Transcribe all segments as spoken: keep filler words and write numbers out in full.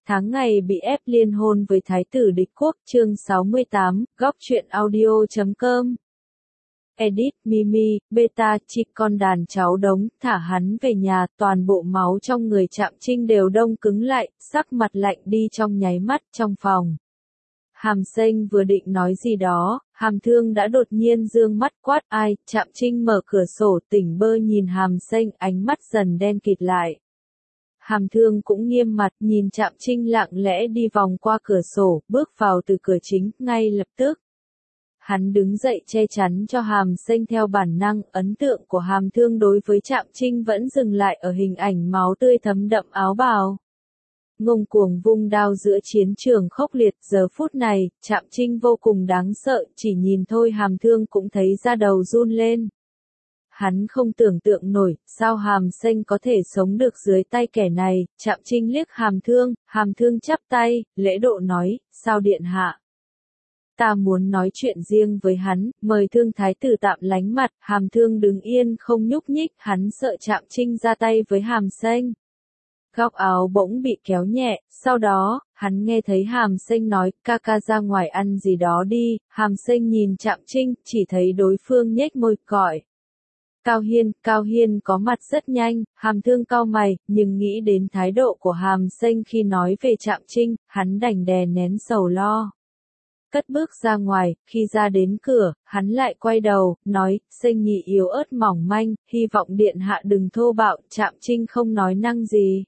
tháng ngày bị ép liên hôn với thái tử địch quốc, chương sáu mươi tám, góc truyện audio chấm com. Edit, Mimi, Beta, chị con đàn cháu đống, thả hắn về nhà, toàn bộ máu trong người Trạm Trinh đều đông cứng lại, sắc mặt lạnh đi trong nháy mắt, trong phòng. Hàm Xanh vừa định nói gì đó, Hàm Thương đã đột nhiên dương mắt quát ai, Trạm Trinh mở cửa sổ tỉnh bơ nhìn Hàm Xanh, ánh mắt dần đen kịt lại. Hàm Thương cũng nghiêm mặt nhìn Trạm Trinh lặng lẽ đi vòng qua cửa sổ, bước vào từ cửa chính, ngay lập tức. Hắn đứng dậy che chắn cho Hàm Xanh theo bản năng, ấn tượng của Hàm Thương đối với Trạm Trinh vẫn dừng lại ở hình ảnh máu tươi thấm đậm áo bào. Ngông cuồng vung đao giữa chiến trường khốc liệt, giờ phút này, Trạm Trinh vô cùng đáng sợ, chỉ nhìn thôi Hàm Thương cũng thấy da đầu run lên. Hắn không tưởng tượng nổi, sao Hàm Xanh có thể sống được dưới tay kẻ này, Trạm Trinh liếc Hàm Thương, Hàm Thương chắp tay, lễ độ nói, sao điện hạ? Ta muốn nói chuyện riêng với hắn, mời Thương thái tử tạm lánh mặt, Hàm Thương đứng yên không nhúc nhích, hắn sợ Trạm Trinh ra tay với Hàm Xanh. Góc áo bỗng bị kéo nhẹ, sau đó, hắn nghe thấy Hàm Xanh nói, ca ca ra ngoài ăn gì đó đi, Hàm Xanh nhìn Trạm Trinh, chỉ thấy đối phương nhếch môi gọi. Cao Hiên, Cao Hiên có mặt rất nhanh, Hàm Thương cau mày, nhưng nghĩ đến thái độ của Hàm Xanh khi nói về Trạm Trinh, hắn đành đè nén sầu lo. Cất bước ra ngoài, khi ra đến cửa, hắn lại quay đầu, nói, Xanh nhị yếu ớt mỏng manh, hy vọng điện hạ đừng thô bạo, Trạm Trinh không nói năng gì.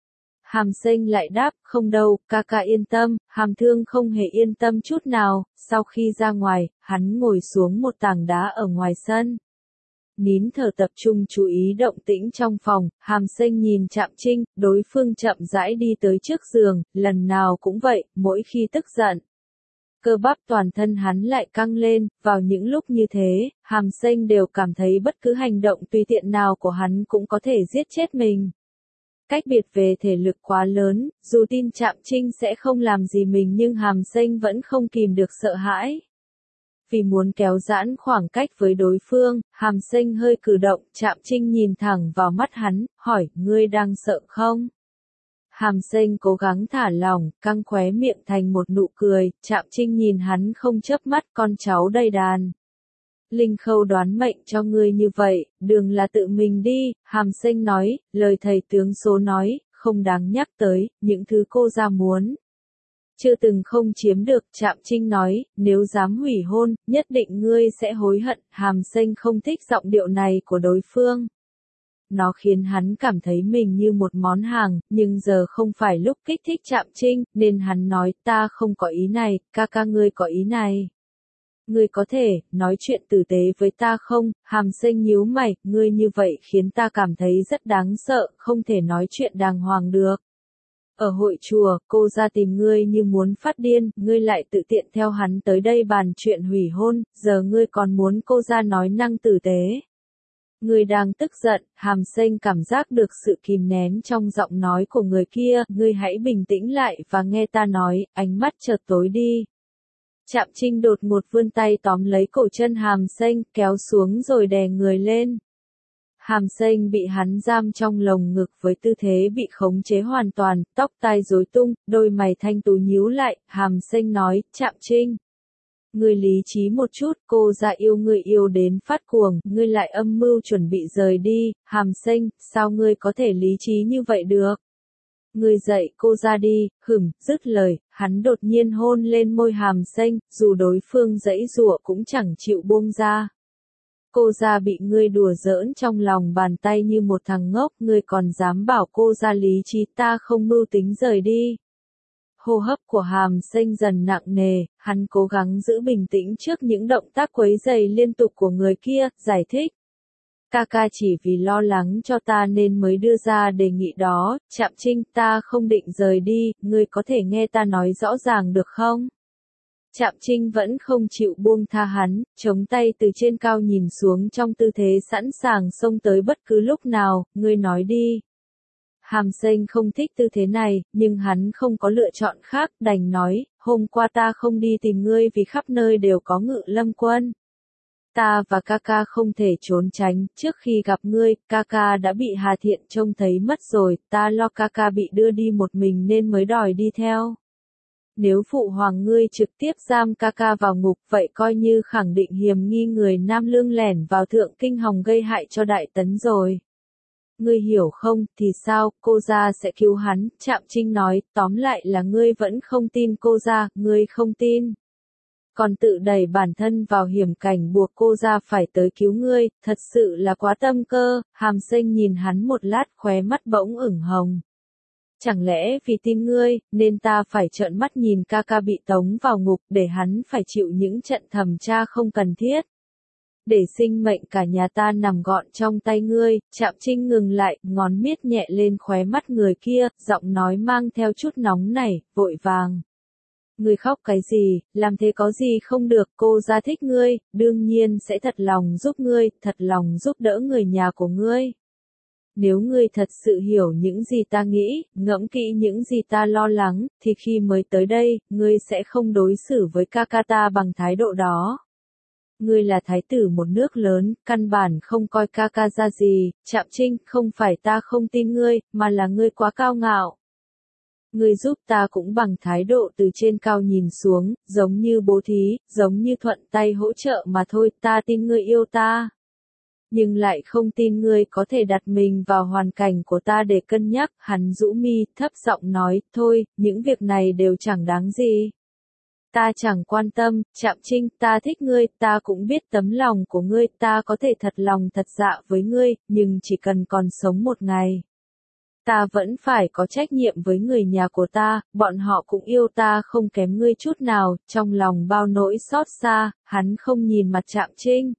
Hàm Xanh lại đáp, không đâu, ca ca yên tâm, Hàm Thương không hề yên tâm chút nào, sau khi ra ngoài, hắn ngồi xuống một tảng đá ở ngoài sân. Nín thở tập trung chú ý động tĩnh trong phòng, Hàm Xanh nhìn Trạm Trinh, đối phương chậm rãi đi tới trước giường, lần nào cũng vậy, mỗi khi tức giận. Cơ bắp toàn thân hắn lại căng lên, vào những lúc như thế, Hàm Xanh đều cảm thấy bất cứ hành động tùy tiện nào của hắn cũng có thể giết chết mình. Cách biệt về thể lực quá lớn, dù tin Trạm Trinh sẽ không làm gì mình nhưng Hàm Xanh vẫn không kìm được sợ hãi. Vì muốn kéo giãn khoảng cách với đối phương, Hàm Xanh hơi cử động, Trạm Trinh nhìn thẳng vào mắt hắn, hỏi, ngươi đang sợ không? Hàm Xanh cố gắng thả lỏng, căng khóe miệng thành một nụ cười, Trạm Trinh nhìn hắn không chớp mắt, con cháu đầy đàn. Linh Khâu đoán mệnh cho ngươi như vậy, đường là tự mình đi, Hàm Xanh nói, lời thầy tướng số nói, không đáng nhắc tới, những thứ cô ra muốn. Chưa từng không chiếm được, Trạm Trinh nói, nếu dám hủy hôn, nhất định ngươi sẽ hối hận, Hàm Xanh không thích giọng điệu này của đối phương. Nó khiến hắn cảm thấy mình như một món hàng, nhưng giờ không phải lúc kích thích Trạm Trinh, nên hắn nói, ta không có ý này, ca ca ngươi có ý này. Ngươi có thể, nói chuyện tử tế với ta không, Hàm Xanh nhíu mày, ngươi như vậy khiến ta cảm thấy rất đáng sợ, không thể nói chuyện đàng hoàng được. Ở hội chùa, cô ra tìm ngươi như muốn phát điên, ngươi lại tự tiện theo hắn tới đây bàn chuyện hủy hôn, giờ ngươi còn muốn cô ra nói năng tử tế. Ngươi đang tức giận, Hàm Xanh cảm giác được sự kìm nén trong giọng nói của người kia, ngươi hãy bình tĩnh lại và nghe ta nói, ánh mắt chợt tối đi. Trạm Trinh đột ngột vươn tay tóm lấy cổ chân Hàm Xanh, kéo xuống rồi đè người lên. Hàm Xanh bị hắn giam trong lồng ngực với tư thế bị khống chế hoàn toàn, tóc tai rối tung, đôi mày thanh tú nhíu lại, Hàm Xanh nói, Trạm Trinh. Ngươi lý trí một chút, cô ra yêu ngươi yêu đến phát cuồng, ngươi lại âm mưu chuẩn bị rời đi, Hàm Xanh, sao ngươi có thể lý trí như vậy được? Ngươi dậy cô ra đi, hửm, dứt lời, hắn đột nhiên hôn lên môi Hàm Xanh, dù đối phương giãy giụa cũng chẳng chịu buông ra. Cô ra bị ngươi đùa giỡn trong lòng bàn tay như một thằng ngốc, ngươi còn dám bảo cô ra lý trí, ta không mưu tính rời đi. Hô hấp của Hàm Xanh dần nặng nề, hắn cố gắng giữ bình tĩnh trước những động tác quấy rầy liên tục của người kia, giải thích. Ca ca chỉ vì lo lắng cho ta nên mới đưa ra đề nghị đó, Trạm Trinh, ta không định rời đi, ngươi có thể nghe ta nói rõ ràng được không? Trạm Trinh vẫn không chịu buông tha hắn, chống tay từ trên cao nhìn xuống trong tư thế sẵn sàng xông tới bất cứ lúc nào, ngươi nói đi. Hàm Xanh không thích tư thế này, nhưng hắn không có lựa chọn khác, đành nói, hôm qua ta không đi tìm ngươi vì khắp nơi đều có Ngự Lâm quân. Ta và ca ca không thể trốn tránh, trước khi gặp ngươi, ca ca đã bị Hà Thiện trông thấy mất rồi, ta lo ca ca bị đưa đi một mình nên mới đòi đi theo. Nếu phụ hoàng ngươi trực tiếp giam ca ca vào ngục, vậy coi như khẳng định hiềm nghi người Nam Lương lẻn vào Thượng Kinh Hồng gây hại cho Đại Tấn rồi. Ngươi hiểu không, thì sao, cô gia sẽ cứu hắn, Trạm Trinh nói, tóm lại là ngươi vẫn không tin cô gia, ngươi không tin. Còn tự đẩy bản thân vào hiểm cảnh buộc cô gia phải tới cứu ngươi, thật sự là quá tâm cơ. Hàm Sinh nhìn hắn một lát, khóe mắt bỗng ửng hồng. Chẳng lẽ vì tin ngươi, nên ta phải trợn mắt nhìn ca ca bị tống vào ngục để hắn phải chịu những trận thẩm tra không cần thiết. Để sinh mệnh cả nhà ta nằm gọn trong tay ngươi. Trạm Trinh ngừng lại, ngón miết nhẹ lên khóe mắt người kia, giọng nói mang theo chút nóng nảy, vội vàng. Ngươi khóc cái gì, làm thế có gì không được, cô gia thích ngươi, đương nhiên sẽ thật lòng giúp ngươi, thật lòng giúp đỡ người nhà của ngươi. Nếu ngươi thật sự hiểu những gì ta nghĩ, ngẫm kỹ những gì ta lo lắng, thì khi mới tới đây, ngươi sẽ không đối xử với ca ca ta bằng thái độ đó. Ngươi là thái tử một nước lớn, căn bản không coi ca ca ra gì. Trạm Trinh, không phải ta không tin ngươi, mà là ngươi quá cao ngạo. Ngươi giúp ta cũng bằng thái độ từ trên cao nhìn xuống, giống như bố thí, giống như thuận tay hỗ trợ mà thôi, ta tin ngươi yêu ta. Nhưng lại không tin ngươi có thể đặt mình vào hoàn cảnh của ta để cân nhắc. Hắn rũ mi, thấp giọng nói, thôi, những việc này đều chẳng đáng gì. Ta chẳng quan tâm, Trạm Trinh, ta thích ngươi, ta cũng biết tấm lòng của ngươi, ta có thể thật lòng thật dạ với ngươi, nhưng chỉ cần còn sống một ngày. Ta vẫn phải có trách nhiệm với người nhà của ta, bọn họ cũng yêu ta không kém ngươi chút nào, trong lòng bao nỗi xót xa, hắn không nhìn mặt Trạm Trinh.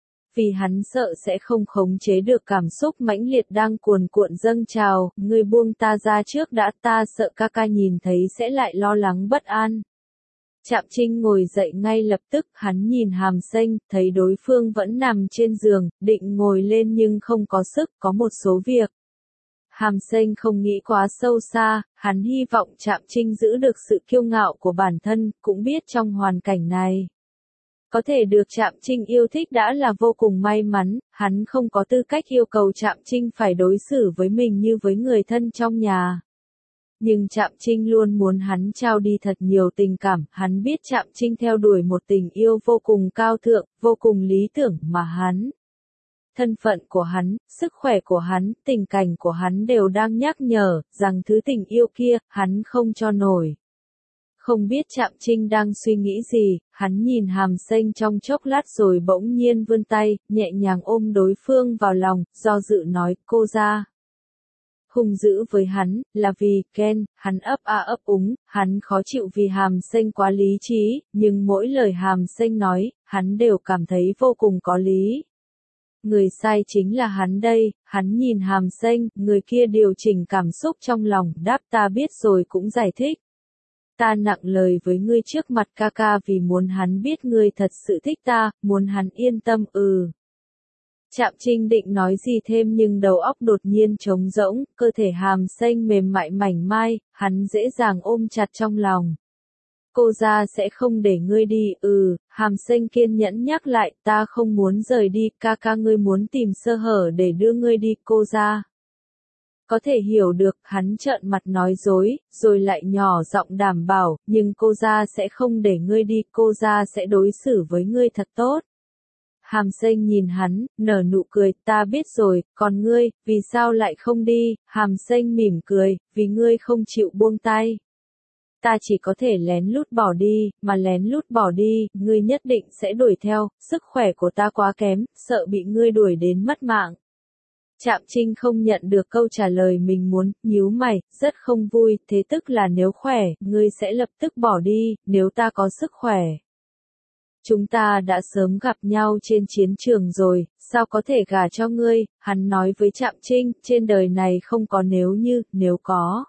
Vì hắn sợ sẽ không khống chế được cảm xúc mãnh liệt đang cuồn cuộn dâng trào, ngươi buông ta ra trước đã, ta sợ ca ca nhìn thấy sẽ lại lo lắng bất an. Trạm Trinh ngồi dậy ngay lập tức, hắn nhìn Hàm Sinh, thấy đối phương vẫn nằm trên giường, định ngồi lên nhưng không có sức, có một số việc. Hàm Sinh không nghĩ quá sâu xa, hắn hy vọng Trạm Trinh giữ được sự kiêu ngạo của bản thân, cũng biết trong hoàn cảnh này. Có thể được Trạm Trinh yêu thích đã là vô cùng may mắn, hắn không có tư cách yêu cầu Trạm Trinh phải đối xử với mình như với người thân trong nhà. Nhưng Trạm Trinh luôn muốn hắn trao đi thật nhiều tình cảm, hắn biết Trạm Trinh theo đuổi một tình yêu vô cùng cao thượng, vô cùng lý tưởng mà hắn. Thân phận của hắn, sức khỏe của hắn, tình cảnh của hắn đều đang nhắc nhở, rằng thứ tình yêu kia, hắn không cho nổi. Không biết Trạm Trinh đang suy nghĩ gì, hắn nhìn Hàm Sinh trong chốc lát rồi bỗng nhiên vươn tay, nhẹ nhàng ôm đối phương vào lòng, do dự nói, cô ra. Hung dữ với hắn, là vì, Ken, hắn ấp a ấp úng, hắn khó chịu vì Hàm Sinh quá lý trí, nhưng mỗi lời Hàm Sinh nói, hắn đều cảm thấy vô cùng có lý. Người sai chính là hắn đây, hắn nhìn Hàm Sinh, người kia điều chỉnh cảm xúc trong lòng, đáp ta biết rồi cũng giải thích. Ta nặng lời với ngươi trước mặt ca ca vì muốn hắn biết ngươi thật sự thích ta, muốn hắn yên tâm ừ. Trạm Trinh định nói gì thêm nhưng đầu óc đột nhiên trống rỗng, cơ thể Hàm Sinh mềm mại mảnh mai, hắn dễ dàng ôm chặt trong lòng. Cô gia sẽ không để ngươi đi, ừ, Hàm Sinh kiên nhẫn nhắc lại, ta không muốn rời đi, ca ca ngươi muốn tìm sơ hở để đưa ngươi đi, cô gia. Có thể hiểu được, hắn trợn mặt nói dối, rồi lại nhỏ giọng đảm bảo, nhưng cô gia sẽ không để ngươi đi, cô gia sẽ đối xử với ngươi thật tốt. Hàm Sinh nhìn hắn, nở nụ cười, ta biết rồi, còn ngươi, vì sao lại không đi? Hàm Sinh mỉm cười, vì ngươi không chịu buông tay. Ta chỉ có thể lén lút bỏ đi, mà lén lút bỏ đi, ngươi nhất định sẽ đuổi theo, sức khỏe của ta quá kém, sợ bị ngươi đuổi đến mất mạng. Trạm Trinh không nhận được câu trả lời mình muốn, nhíu mày, rất không vui, thế tức là nếu khỏe, ngươi sẽ lập tức bỏ đi, nếu ta có sức khỏe. Chúng ta đã sớm gặp nhau trên chiến trường rồi, sao có thể gả cho ngươi, hắn nói với Trạm Trinh, trên đời này không có nếu như, nếu có.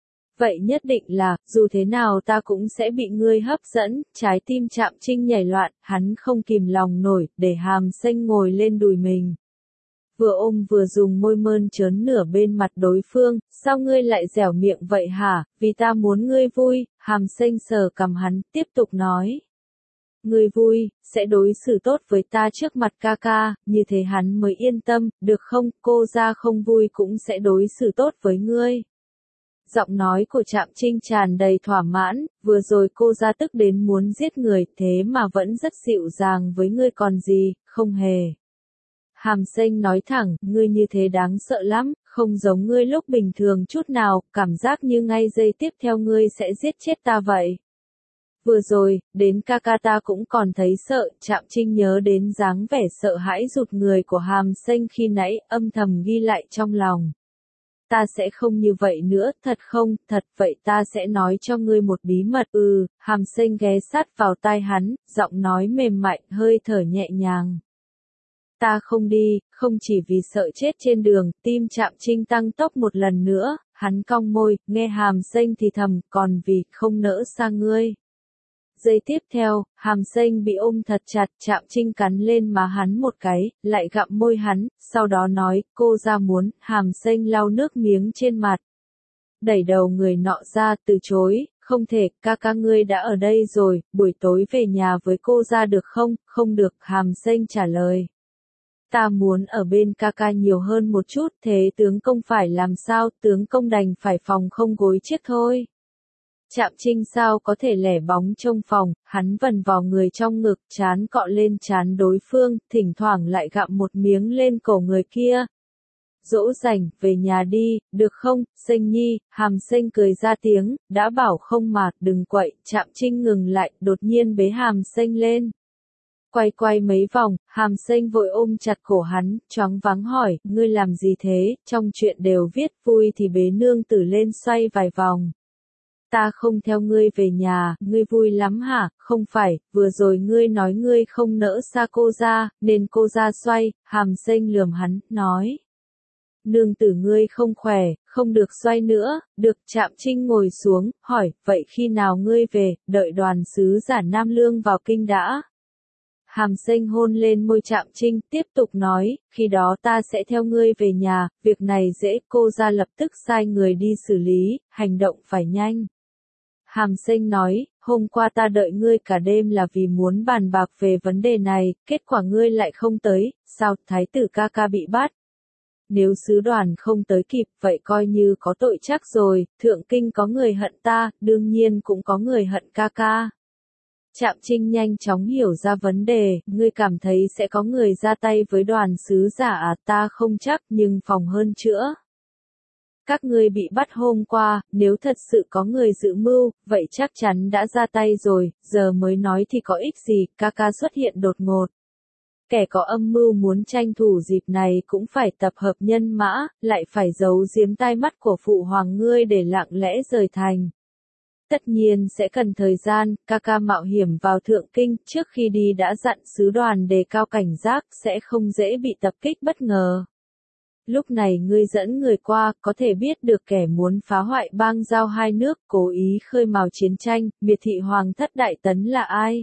Vậy nhất định là, dù thế nào ta cũng sẽ bị ngươi hấp dẫn, trái tim Trạm Trinh nhảy loạn, hắn không kìm lòng nổi, để Hàm Sinh ngồi lên đùi mình. Vừa ôm vừa dùng môi mơn trớn nửa bên mặt đối phương, sao ngươi lại dẻo miệng vậy hả, vì ta muốn ngươi vui, Hàm Sinh sờ cằm hắn, tiếp tục nói. Ngươi vui, sẽ đối xử tốt với ta trước mặt ca ca, như thế hắn mới yên tâm, được không, cô ra không vui cũng sẽ đối xử tốt với ngươi. Giọng nói của Trạm Trinh tràn đầy thỏa mãn, vừa rồi cô ra tức đến muốn giết người, thế mà vẫn rất dịu dàng với ngươi còn gì, không hề. Hàm Xanh nói thẳng, ngươi như thế đáng sợ lắm, không giống ngươi lúc bình thường chút nào, cảm giác như ngay giây tiếp theo ngươi sẽ giết chết ta vậy. Vừa rồi, đến ca ca ta cũng còn thấy sợ, Trạm Trinh nhớ đến dáng vẻ sợ hãi rụt người của Hàm Xanh khi nãy, âm thầm ghi lại trong lòng. Ta sẽ không như vậy nữa, thật không, thật vậy ta sẽ nói cho ngươi một bí mật. Ừ, Hàm Xanh ghé sát vào tai hắn, giọng nói mềm mại, hơi thở nhẹ nhàng. Ta không đi, không chỉ vì sợ chết trên đường, tim Trạm Trinh tăng tốc một lần nữa, hắn cong môi, nghe Hàm Xanh thì thầm, còn vì không nỡ xa ngươi. Giây tiếp theo, Hàm Xanh bị ôm thật chặt, Trạm Trinh cắn lên má hắn một cái, lại gặm môi hắn, sau đó nói, cô ra muốn, Hàm Xanh lau nước miếng trên mặt. Đẩy đầu người nọ ra, từ chối, không thể, ca ca ngươi đã ở đây rồi, buổi tối về nhà với cô ra được không, không được, Hàm Xanh trả lời. Ta muốn ở bên ca ca nhiều hơn một chút, thế tướng công phải làm sao, tướng công đành phải phòng không gối chiếc thôi. Trạm Trinh sao có thể lẻ bóng trong phòng, hắn vần vào người trong ngực, chán cọ lên chán đối phương, thỉnh thoảng lại gặm một miếng lên cổ người kia. Dỗ dành, về nhà đi, được không, Xanh Nhi, Hàm Xanh cười ra tiếng, đã bảo không mà, đừng quậy, Trạm Trinh ngừng lại, đột nhiên bế Hàm Xanh lên. Quay quay mấy vòng, Hàm Xanh vội ôm chặt cổ hắn, choáng váng hỏi, ngươi làm gì thế, trong chuyện đều viết vui thì bế nương tử lên xoay vài vòng. Ta không theo ngươi về nhà, ngươi vui lắm hả, không phải, vừa rồi ngươi nói ngươi không nỡ xa cô ra, nên cô ra xoay, Hàm Xanh lườm hắn, nói. Nương tử ngươi không khỏe, không được xoay nữa, được. Trạm Trinh ngồi xuống, hỏi, vậy khi nào ngươi về, đợi đoàn sứ giả Nam Lương vào kinh đã. Hàm Xanh hôn lên môi Trạm Trinh, tiếp tục nói, khi đó ta sẽ theo ngươi về nhà, việc này dễ, cô ra lập tức sai người đi xử lý, hành động phải nhanh. Hàm Xanh nói, hôm qua ta đợi ngươi cả đêm là vì muốn bàn bạc về vấn đề này, kết quả ngươi lại không tới, sao, thái tử ca ca bị bắt. Nếu sứ đoàn không tới kịp, vậy coi như có tội chắc rồi, thượng kinh có người hận ta, đương nhiên cũng có người hận ca ca. Trạm Trinh nhanh chóng hiểu ra vấn đề, ngươi cảm thấy sẽ có người ra tay với đoàn sứ giả à, ta không chắc, nhưng phòng hơn chữa. Các ngươi bị bắt hôm qua, nếu thật sự có người dự mưu, vậy chắc chắn đã ra tay rồi, giờ mới nói thì có ích gì, ca ca xuất hiện đột ngột. Kẻ có âm mưu muốn tranh thủ dịp này cũng phải tập hợp nhân mã, lại phải giấu giếm tai mắt của phụ hoàng ngươi để lặng lẽ rời thành. Tất nhiên sẽ cần thời gian, ca ca mạo hiểm vào thượng kinh, trước khi đi đã dặn sứ đoàn đề cao cảnh giác, sẽ không dễ bị tập kích bất ngờ. Lúc này ngươi dẫn người qua, có thể biết được kẻ muốn phá hoại bang giao hai nước, cố ý khơi mào chiến tranh, miệt thị hoàng thất Đại Tấn là ai?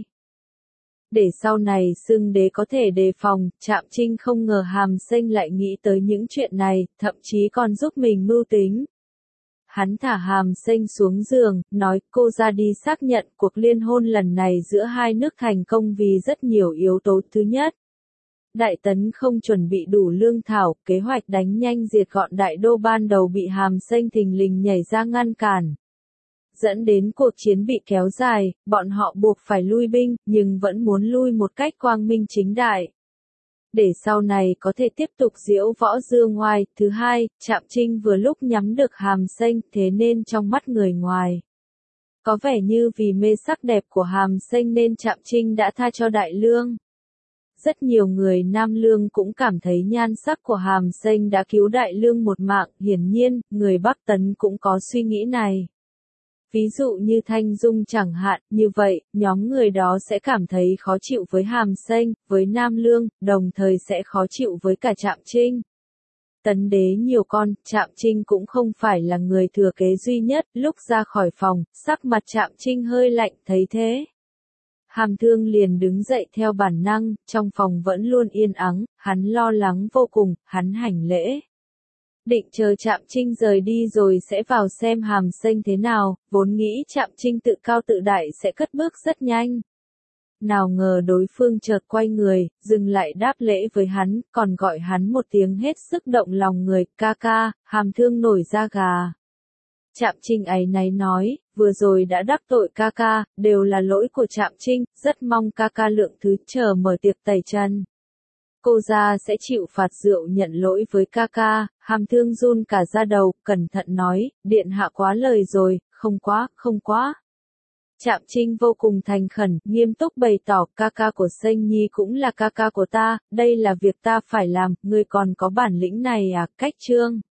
Để sau này xưng đế có thể đề phòng, Trạm Trinh không ngờ Hàm Xanh lại nghĩ tới những chuyện này, thậm chí còn giúp mình mưu tính. Hắn thả Hàm Xanh xuống giường, nói, cô ra đi xác nhận cuộc liên hôn lần này giữa hai nước thành công vì rất nhiều yếu tố. Thứ nhất, Đại Tấn không chuẩn bị đủ lương thảo, kế hoạch đánh nhanh diệt gọn đại đô ban đầu bị Hàm Xanh thình lình nhảy ra ngăn cản. Dẫn đến cuộc chiến bị kéo dài, bọn họ buộc phải lui binh, nhưng vẫn muốn lui một cách quang minh chính đại. Để sau này có thể tiếp tục diễu võ dương ngoai. Thứ hai, Trạm Trinh vừa lúc nhắm được Hàm Xanh, thế nên trong mắt người ngoài. Có vẻ như vì mê sắc đẹp của Hàm Xanh nên Trạm Trinh đã tha cho Đại Lương. Rất nhiều người Nam Lương cũng cảm thấy nhan sắc của Hàm Xanh đã cứu Đại Lương một mạng, hiển nhiên, người Bắc Tấn cũng có suy nghĩ này. Ví dụ như Thanh Dung chẳng hạn, như vậy, nhóm người đó sẽ cảm thấy khó chịu với Hàm Xanh, với Nam Lương, đồng thời sẽ khó chịu với cả Trạm Trinh. Tấn đế nhiều con, Trạm Trinh cũng không phải là người thừa kế duy nhất, lúc ra khỏi phòng, sắc mặt Trạm Trinh hơi lạnh, thấy thế. Hàm Thương liền đứng dậy theo bản năng, trong phòng vẫn luôn yên ắng, hắn lo lắng vô cùng, hắn hành lễ. Định chờ Trạm Trinh rời đi rồi sẽ vào xem Hàm Xanh thế nào, vốn nghĩ Trạm Trinh tự cao tự đại sẽ cất bước rất nhanh. nào ngờ đối phương chợt quay người, dừng lại đáp lễ với hắn, còn gọi hắn một tiếng hết sức động lòng người, ca ca, Hàm Thương nổi da gà. Trạm Trinh áy náy nói, vừa rồi đã đắc tội ca ca, đều là lỗi của Trạm Trinh, rất mong ca ca lượng thứ chờ mở tiệc tẩy trần. Cô ra sẽ chịu phạt rượu nhận lỗi với ca ca, Hàm Thương run cả da đầu, cẩn thận nói, điện hạ quá lời rồi, không quá, không quá. Trạm Trinh vô cùng thành khẩn, nghiêm túc bày tỏ, ca ca của Sênh Nhi cũng là ca ca của ta, đây là việc ta phải làm, ngươi còn có bản lĩnh này à, cách trương.